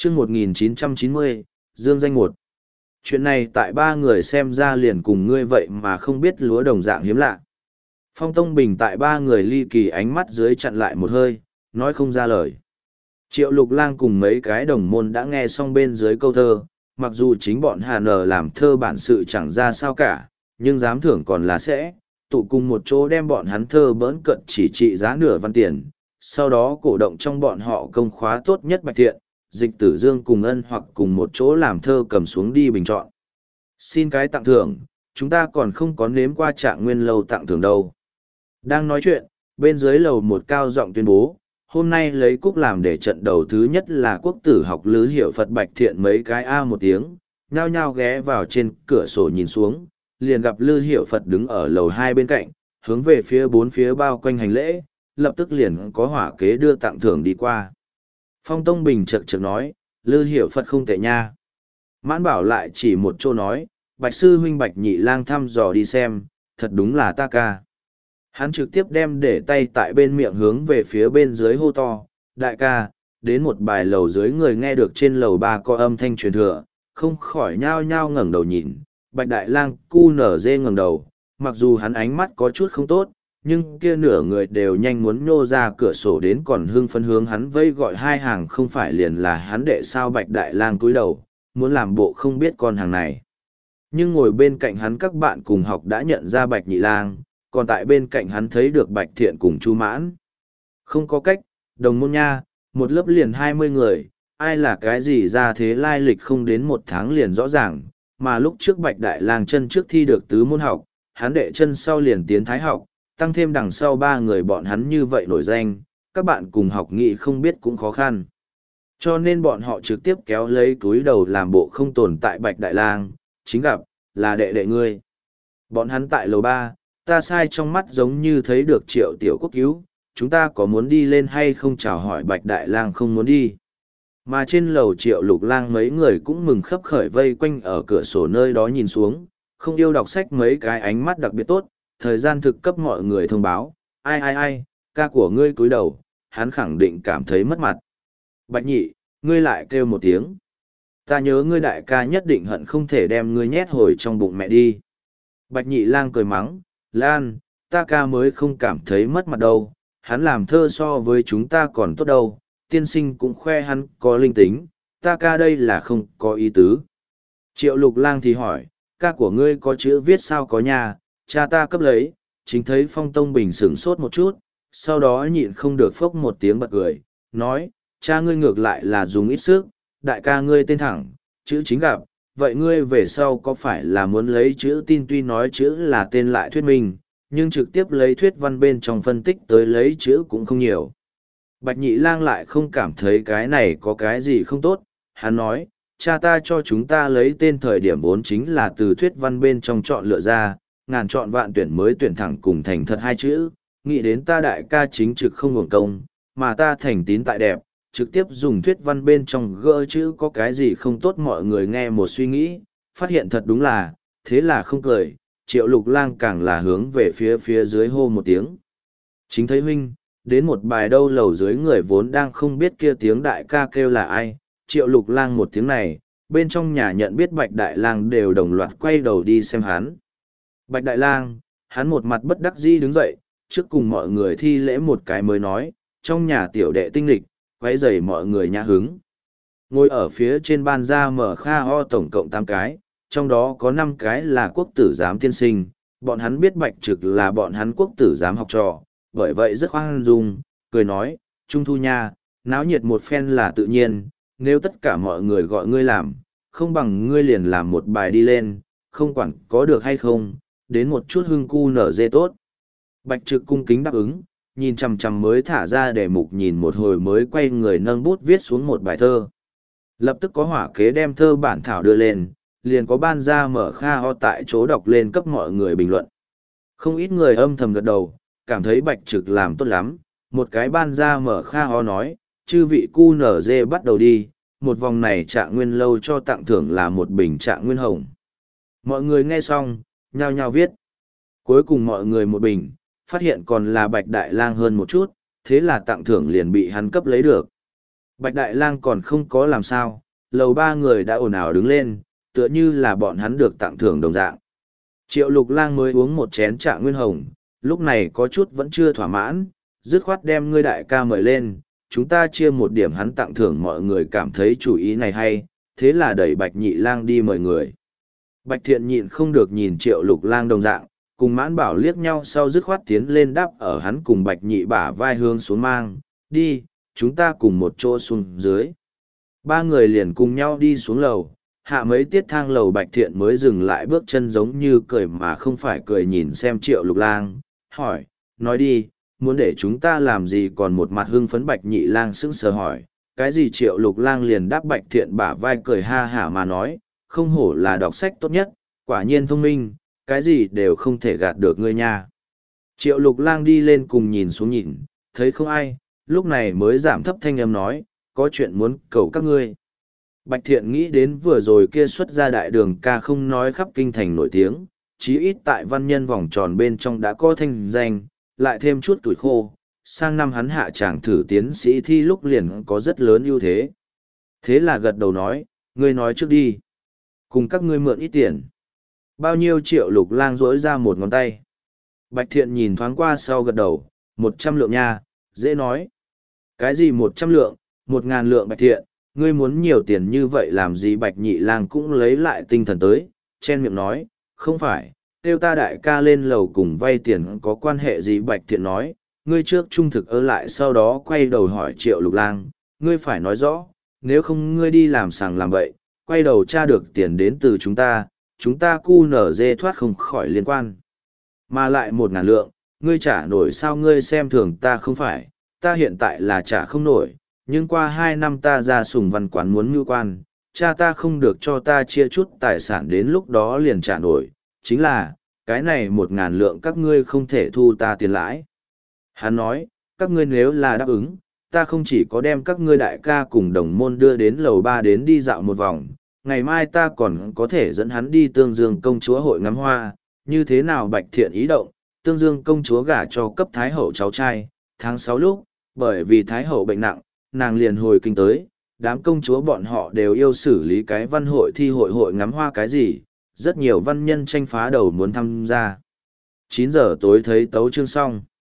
chương 1990, Dương danh một. Chuyện này tại ba người xem ra liền cùng ngươi vậy mà không biết lúa đồng dạng hiếm lạ. Phong Tông Bình tại ba người ly kỳ ánh mắt dưới chặn lại một hơi, nói không ra lời. Triệu Lục Lang cùng mấy cái đồng môn đã nghe xong bên dưới câu thơ, mặc dù chính bọn Hà Nờ làm thơ bản sự chẳng ra sao cả, nhưng giám thưởng còn là sẽ, tụ cùng một chỗ đem bọn hắn thơ bỡn cận chỉ trị giá nửa văn tiền, sau đó cổ động trong bọn họ công khóa tốt nhất Bạch Thiện, Dịch Tử Dương cùng Ân hoặc cùng một chỗ làm thơ cầm xuống đi bình chọn. Xin cái tặng thưởng, chúng ta còn không có nếm qua Trạng Nguyên Lâu tặng thưởng đâu. Đang nói chuyện, bên dưới lầu một cao giọng tuyên bố, hôm nay lấy cúc làm để trận đầu thứ nhất là quốc tử học Lữ Hiểu Phật Bạch Thiện mấy cái a một tiếng, nhao nhao ghé vào trên cửa sổ nhìn xuống, liền gặp Lữ Hiểu Phật đứng ở lầu hai bên cạnh, hướng về phía bốn phía bao quanh hành lễ, lập tức liền có hỏa kế đưa tặng thưởng đi qua. Phong Tông Bình chật chật nói, Lữ Hiểu Phật không tệ nha. Mãn Bảo lại chỉ một chỗ nói, Bạch Sư huynh Bạch Nhị Lang thăm dò đi xem, thật đúng là ta ca. Hắn trực tiếp đem để tay tại bên miệng hướng về phía bên dưới hô to, đại ca, đến một bài lầu dưới người nghe được trên lầu ba có âm thanh truyền thừa, không khỏi nhao nhao ngẩng đầu nhìn, Bạch Đại Lang cu nở dê ngẩng đầu, mặc dù hắn ánh mắt có chút không tốt, nhưng kia nửa người đều nhanh muốn nhô ra cửa sổ đến còn hưng phấn hướng hắn vây gọi hai hàng không phải liền là hắn đệ sao Bạch Đại Lang cúi đầu, muốn làm bộ không biết con hàng này. Nhưng ngồi bên cạnh hắn các bạn cùng học đã nhận ra Bạch Nhị Lang, còn tại bên cạnh hắn thấy được Bạch Thiện cùng Chu Mãn. Không có cách, đồng môn nha, một lớp liền 20 người, ai là cái gì ra thế lai lịch không đến một tháng liền rõ ràng, mà lúc trước Bạch Đại Lang chân trước thi được tứ môn học, hắn đệ chân sau liền tiến thái học, tăng thêm đằng sau ba người bọn hắn như vậy nổi danh, các bạn cùng học nghị không biết cũng khó khăn. Cho nên bọn họ trực tiếp kéo lấy túi đầu làm bộ không tồn tại Bạch Đại Lang, chính gặp, là đệ đệ ngươi. Bọn hắn tại lầu 3, ta sai trong mắt giống như thấy được Triệu Tiểu Quốc cứu, chúng ta có muốn đi lên hay không chào hỏi Bạch Đại Lang không muốn đi. Mà trên lầu Triệu Lục Lang mấy người cũng mừng khấp khởi vây quanh ở cửa sổ nơi đó nhìn xuống, không yêu đọc sách mấy cái ánh mắt đặc biệt tốt, thời gian thực cấp mọi người thông báo, ai, ca của ngươi cúi đầu, hắn khẳng định cảm thấy mất mặt. Bạch Nhị, ngươi lại kêu một tiếng. Ta nhớ ngươi đại ca nhất định hận không thể đem ngươi nhét hồi trong bụng mẹ đi. Bạch Nhị Lang cười mắng, Lan, ta ca mới không cảm thấy mất mặt đâu, hắn làm thơ so với chúng ta còn tốt đâu, tiên sinh cũng khoe hắn có linh tính, ta ca đây là không có ý tứ. Triệu Lục Lang thì hỏi, ca của ngươi có chữ viết sao có nhà, cha ta cấp lấy, chính thấy Phong Tông Bình sửng sốt một chút, sau đó nhịn không được phốc một tiếng bật cười, nói, cha ngươi ngược lại là dùng ít sức, đại ca ngươi tên thẳng, chữ chính gặp, vậy ngươi về sau có phải là muốn lấy chữ tin tuy nói chữ là tên lại thuyết minh, nhưng trực tiếp lấy thuyết văn bên trong phân tích tới lấy chữ cũng không nhiều. Bạch Nhị Lang lại không cảm thấy cái này có cái gì không tốt, hắn nói, cha ta cho chúng ta lấy tên thời điểm vốn chính là từ thuyết văn bên trong chọn lựa ra, ngàn chọn vạn tuyển mới tuyển thẳng cùng thành thật hai chữ, nghĩ đến ta đại ca chính trực không hưởng công, mà ta thành tín tại đẹp, trực tiếp dùng thuyết văn bên trong gỡ chữ có cái gì không tốt mọi người nghe một suy nghĩ, phát hiện thật đúng là, thế là không cười, Triệu Lục Lang càng là hướng về phía dưới hô một tiếng. Chính thấy huynh, đến một bài đâu lầu dưới người vốn đang không biết kia tiếng đại ca kêu là ai, Triệu Lục Lang một tiếng này, bên trong nhà nhận biết Bạch Đại Lang đều đồng loạt quay đầu đi xem hắn. Bạch Đại Lang, hắn một mặt bất đắc dĩ đứng dậy, trước cùng mọi người thi lễ một cái mới nói, trong nhà tiểu đệ tinh lịch, quấy rầy mọi người nhã hứng. Ngồi ở phía trên ban ra mở kha ho tổng cộng 8 cái, trong đó có 5 cái là quốc tử giám tiên sinh, bọn hắn biết Bạch Trực là bọn hắn quốc tử giám học trò, bởi vậy rất khoan dung, cười nói, Trung Thu nha, náo nhiệt một phen là tự nhiên, nếu tất cả mọi người gọi ngươi làm, không bằng ngươi liền làm một bài đi lên, không quản có được hay không, đến một chút hưng cu nở dê tốt. Bạch Trực cung kính đáp ứng, nhìn chằm chằm mới thả ra để mục nhìn một hồi mới quay người nâng bút viết xuống một bài thơ. Lập tức có hỏa kế đem thơ bản thảo đưa lên, liền có ban ra mở kha ho tại chỗ đọc lên cấp mọi người bình luận. Không ít người âm thầm gật đầu, cảm thấy Bạch Trực làm tốt lắm, một cái ban ra mở kha ho nói, chư vị cu nở dê bắt đầu đi, một vòng này Trạng Nguyên Lâu cho tặng thưởng là một bình Trạng Nguyên Hồng. Mọi người nghe xong, nhao nhao viết. Cuối cùng mọi người một bình, phát hiện còn là Bạch Đại Lang hơn một chút, thế là tặng thưởng liền bị hắn cấp lấy được. Bạch Đại Lang còn không có làm sao, lầu ba người đã ồn ào đứng lên, tựa như là bọn hắn được tặng thưởng đồng dạng. Triệu Lục Lang mới uống một chén trà nguyên hồng, lúc này có chút vẫn chưa thỏa mãn, dứt khoát đem ngươi đại ca mời lên, chúng ta chia một điểm hắn tặng thưởng, mọi người cảm thấy chủ ý này hay, thế là đẩy Bạch Nhị Lang đi mời người. Bạch Thiện nhịn không được nhìn Triệu Lục Lang đồng dạng, cùng Mãn Bảo liếc nhau sau dứt khoát tiến lên đáp ở hắn cùng Bạch Nhị bả vai hướng xuống mang, đi, chúng ta cùng một chỗ xuống dưới. Ba người liền cùng nhau đi xuống lầu, hạ mấy tiết thang lầu Bạch Thiện mới dừng lại bước chân giống như cười mà không phải cười nhìn xem Triệu Lục Lang, hỏi, nói đi, muốn để chúng ta làm gì? Còn một mặt hưng phấn Bạch Nhị Lang sững sờ hỏi, cái gì? Triệu Lục Lang liền đáp Bạch Thiện bả vai cười ha hả mà nói, không hổ là đọc sách tốt nhất, quả nhiên thông minh, cái gì đều không thể gạt được ngươi nha. Triệu Lục Lang đi lên cùng nhìn xuống nhìn, thấy không ai, lúc này mới giảm thấp thanh âm nói, có chuyện muốn cầu các ngươi. Bạch Thiện nghĩ đến vừa rồi kia xuất ra đại đường ca không nói khắp kinh thành nổi tiếng, chí ít tại văn nhân vòng tròn bên trong đã có thanh danh, lại thêm chút tuổi khô, sang năm hắn hạ tràng thử tiến sĩ thi lúc liền có rất lớn ưu thế. Thế là gật đầu nói, ngươi nói trước đi. Cùng các ngươi mượn ít tiền. Bao nhiêu? Triệu Lục Lang rỗi ra một ngón tay. Bạch Thiện nhìn thoáng qua sau gật đầu, 100 lượng nha, dễ nói. Cái gì 100 lượng, 1.000 lượng? Bạch Thiện, ngươi muốn nhiều tiền như vậy làm gì? Bạch Nhị Lang cũng lấy lại tinh thần tới, chen miệng nói, không phải, kêu ta đại ca lên lầu cùng vay tiền có quan hệ gì? Bạch Thiện nói, ngươi trước trung thực ở lại, sau đó quay đầu hỏi Triệu Lục Lang, ngươi phải nói rõ, nếu không ngươi đi làm sàng làm bậy, quay đầu tra được tiền đến từ chúng ta cu nở dê thoát không khỏi liên quan. Mà lại 1.000 lượng, ngươi trả nổi sao? Ngươi xem thường ta không phải, ta hiện tại là trả không nổi, nhưng qua 2 năm ta ra Sùng Văn quán muốn mưu quan, cha ta không được cho ta chia chút tài sản, đến lúc đó liền trả nổi, chính là, cái này 1.000 lượng các ngươi không thể thu ta tiền lãi. Hắn nói, các ngươi nếu là đáp ứng, ta không chỉ có đem các ngươi đại ca cùng đồng môn đưa đến lầu 3 đến đi dạo một vòng, ngày mai ta còn có thể dẫn hắn đi Tương Dương công chúa hội ngắm hoa, như thế nào? Bạch Thiện ý động, Tương Dương công chúa gả cho cấp Thái hậu cháu trai, tháng 6 lúc, bởi vì Thái hậu bệnh nặng, nàng liền hồi kinh tới, đám công chúa bọn họ đều yêu xử lý cái văn hội thi hội ngắm hoa cái gì, rất nhiều văn nhân tranh phá đầu muốn tham gia. 9 giờ tối thấy tấu chương xong.